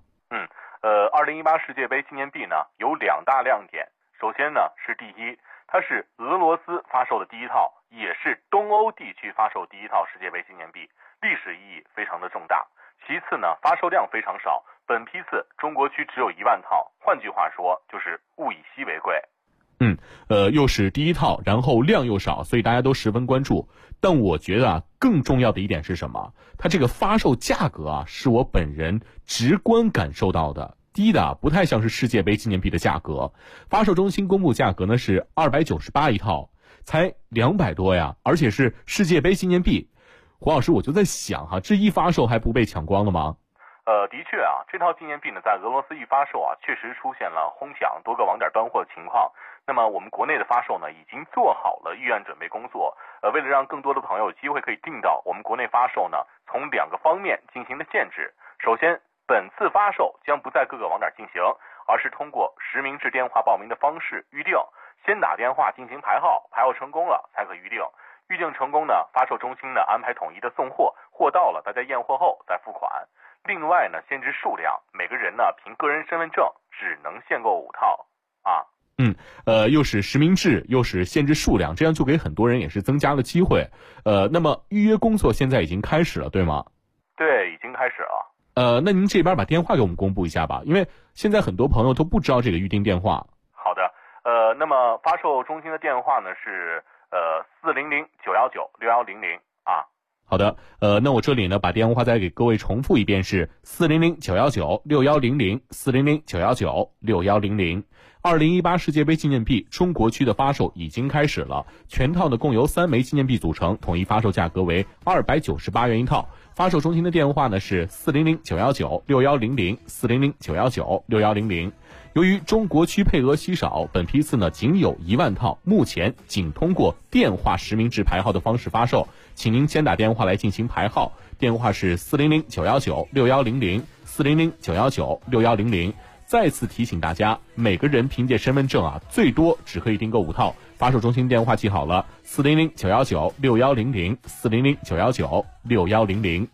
？2018世界杯纪念币呢有2大亮点，首先呢是第一，它是俄罗斯发售的第一套，也是东欧地区发售第一套世界杯纪念币，历史意义非常的重大。其次呢，发售量非常少，本批次中国区只有1万套，换句话说就是物以稀为贵。 又是第一套，然后量又少，所以大家都十分关注。但我觉得更重要的一点是什么？它这个发售价格是我本人直观感受到的，低的不太像是世界杯纪念币的价格。发售中心公布价格呢是298一套，才200多呀，而且是世界杯纪念币。胡老师，我就在想这一发售还不被抢光了吗？ 的确这套纪念币呢，在俄罗斯一发售确实出现了哄抢、多个网点断货的情况。那么我们国内的发售呢，已经做好了预案准备工作。为了让更多的朋友有机会可以订到，我们国内发售呢，从2个方面进行了限制。首先，本次发售将不在各个网点进行，而是通过实名制电话报名的方式预定，先打电话进行排号，排号成功了才可预定。预定成功呢，发售中心呢安排统一的送货，货到了大家验货后再付款。另外呢，限制数量，每个人呢凭个人身份证只能限购5套又是实名制，又是限制数量，这样就给很多人也是增加了机会。那么预约工作现在已经开始了，对吗？ 对，已经开始了。 那您这边把电话给我们公布一下吧，因为现在很多朋友都不知道这个预订电话。 好的，那么发售中心的电话呢是400-919-6100 好的，那我这里呢把电话再给各位重复一遍，是400-919-6100 400-919-6100。2018世界杯纪念币中国区的发售已经开始了，全套呢共由3枚纪念币组成，统一发售价格为298元一套。发售中心的电话呢是400-919-6100 400-919-6100。由于中国区配额稀少，本批次呢仅有1万套，目前仅通过电话实名制排号的方式发售，请您先打电话来进行排号，电话是400-919-6100 400-919-6100。再次提醒大家，每个人凭借身份证最多只可以订购5套。发售中心电话记好了，400-919-6100 400-919-6100。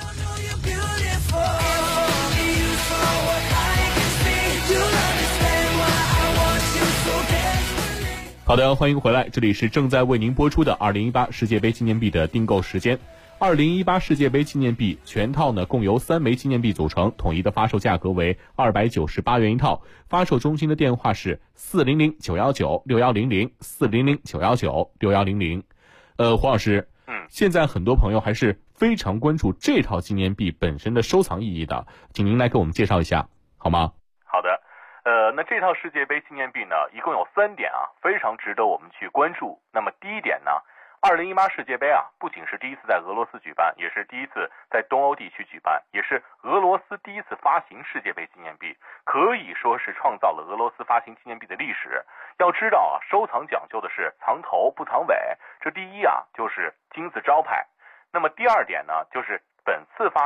好的，欢迎回来，这里是正在为您播出的2018世界杯纪念币的订购时间。2018世界杯纪念币全套呢共由3枚纪念币组成，统一的发售价格为298元一套。发售中心的电话是400-919-6100 400-919-6100。胡老师，现在很多朋友还是非常关注这套纪念币本身的收藏意义的，请您来给我们介绍一下好吗？ 好的，那这套世界杯纪念币呢，一共有3点非常值得我们去关注。那么第一点呢，2018世界杯不仅是第一次在俄罗斯举办，也是第一次在东欧地区举办，也是俄罗斯第一次发行世界杯纪念币，可以说是创造了俄罗斯发行纪念币的历史。要知道收藏讲究的是藏头不藏尾，这第一就是金字招牌。那么第2点呢，就是本次发售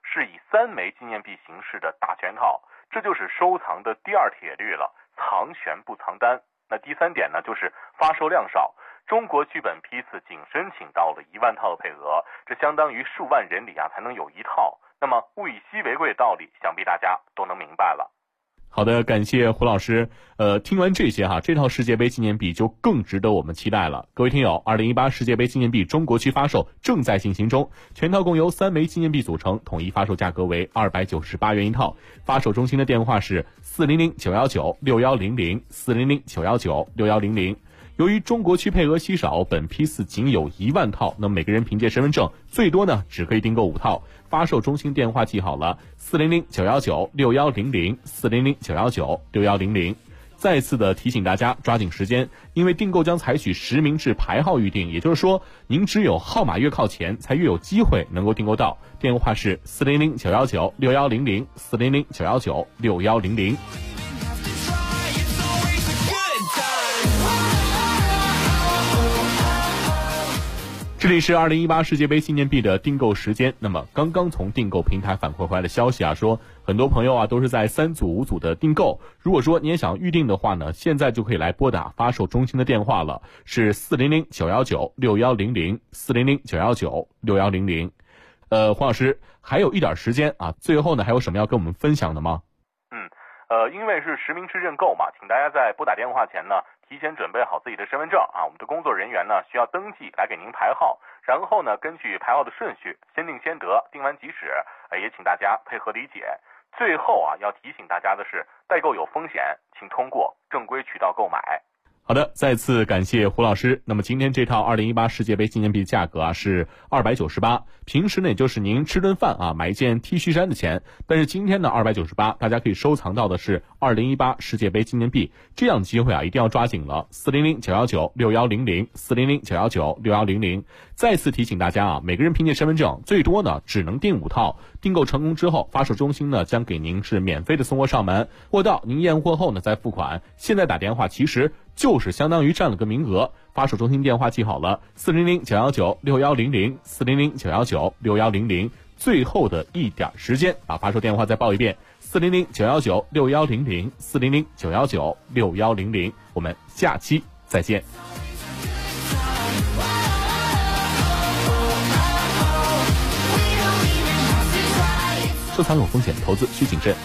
是以3枚纪念币形式的大全套，这就是收藏的第2铁律了，藏全不藏单。那第3点呢，就是发售量少，中国剧本批次仅申请到了1万套的配额，这相当于数万人里才能有1套。那么物以稀为贵的道理，想必大家都能明白了。 好的，感谢胡老师。听完这些这套世界杯纪念币就更值得我们期待了。各位听友，2018世界杯纪念币中国区发售正在进行中，全套共由3枚纪念币组成，统一发售价格为298元一套。发售中心的电话是400-919-6100 400-919-6100。由于中国区配额稀少，本批次仅有1万套，那么每个人凭借身份证最多呢只可以订购5套。发售中心电话记好了，400-919-6100 400-919-6100。再次的提醒大家抓紧时间，因为订购将采取实名制排号预订，也就是说您只有号码越靠前才越有机会能够订购到。电话是400-919-6100 400-919-6100。这里是2018世界杯纪念币的订购时间。那么刚刚从订购平台反馈回来的消息说很多朋友都是在3组5组的订购。如果说你也想预定的话呢，现在就可以来拨打发售中心的电话了，是400-919-6100 400-919-6100。黄老师还有一点时间最后呢还有什么要跟我们分享的吗？ 因为是实名制认购嘛，请大家在拨打电话前呢提前准备好自己的身份证我们的工作人员呢需要登记来给您排号，然后呢根据排号的顺序先定先得，定完即止，也请大家配合理解。最后要提醒大家的是，代购有风险，请通过正规渠道购买。 好的，再次感谢胡老师。那么今天这套2018世界杯纪念币价格是298，平时呢也就是您吃顿饭买一件 T 恤衫的钱，但是今天呢298，大家可以收藏到的是2018世界杯纪念币，这样的机会一定要抓紧了。400-919-6100 400-919-6100。再次提醒大家每个人凭借身份证最多呢只能订5套，订购成功之后，发售中心呢将给您是免费的送货上门，货到您验货后呢再付款。现在打电话其实就是相当于占了个名额。发售中心电话记好了，400-919-6100 400-919-6100。最后的一点时间，把发售电话再报一遍，400-919-6100 400-919-6100。我们下期再见。收藏有风险，投资需谨慎。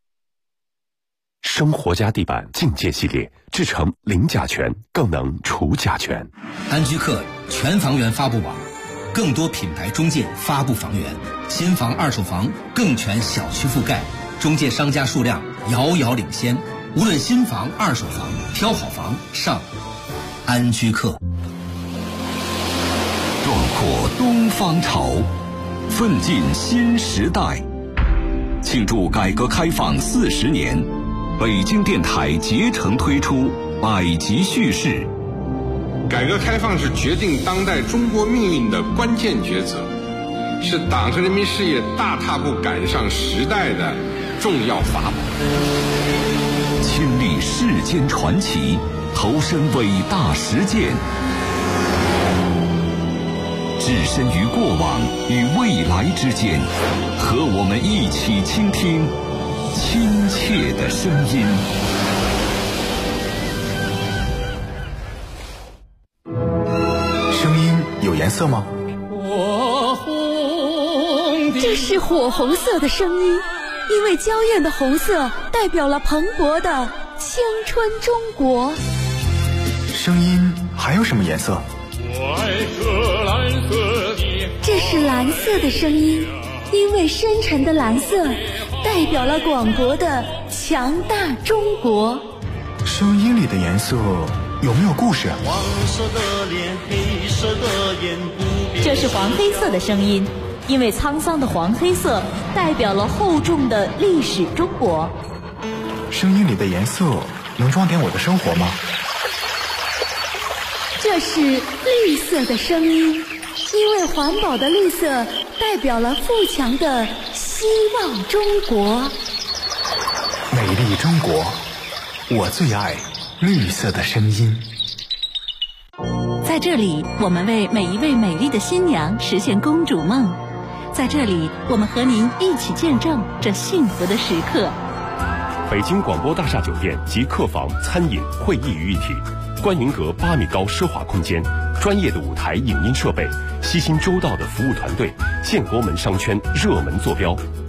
生活家地板境界系列制成零甲醛，更能除甲醛。 安居客全房源发布网，更多品牌中介发布房源，新房二手房更全小区覆盖，中介商家数量遥遥领先。无论新房二手房，挑好房上安居客。 壮阔东方潮，奋进新时代。庆祝改革开放40年，北京电台竭诚推出百集叙事。 改革开放是决定当代中国命运的关键抉择，是党和人民事业大踏步赶上时代的重要法宝。 亲历世间传奇，投身伟大实践，置身于过往与未来之间，和我们一起倾听亲切的声音。 声音有颜色吗？ 这是火红色的声音，因为娇艳的红色代表了蓬勃的青春中国。 声音还有什么颜色？ 这是蓝色的声音，因为深沉的蓝色代表了广博的强大中国。 声音里的颜色有没有故事？ 黄色的脸，黑色的眼，不变。 这是黄黑色的声音，因为沧桑的黄黑色代表了厚重的历史中国。 声音里的颜色能装点我的生活吗？ 这是绿色的声音，因为环保的绿色代表了富强的希望中国。 美丽中国，我最爱绿色的声音。 在这里，我们为每一位美丽的新娘实现公主梦。 在这里，我们和您一起见证这幸福的时刻。 北京广播大厦酒店集客房、餐饮、会议于一体，观云阁8米高奢华空间，专业的舞台影音设备，悉心周到的服务团队，建国门商圈热门坐标。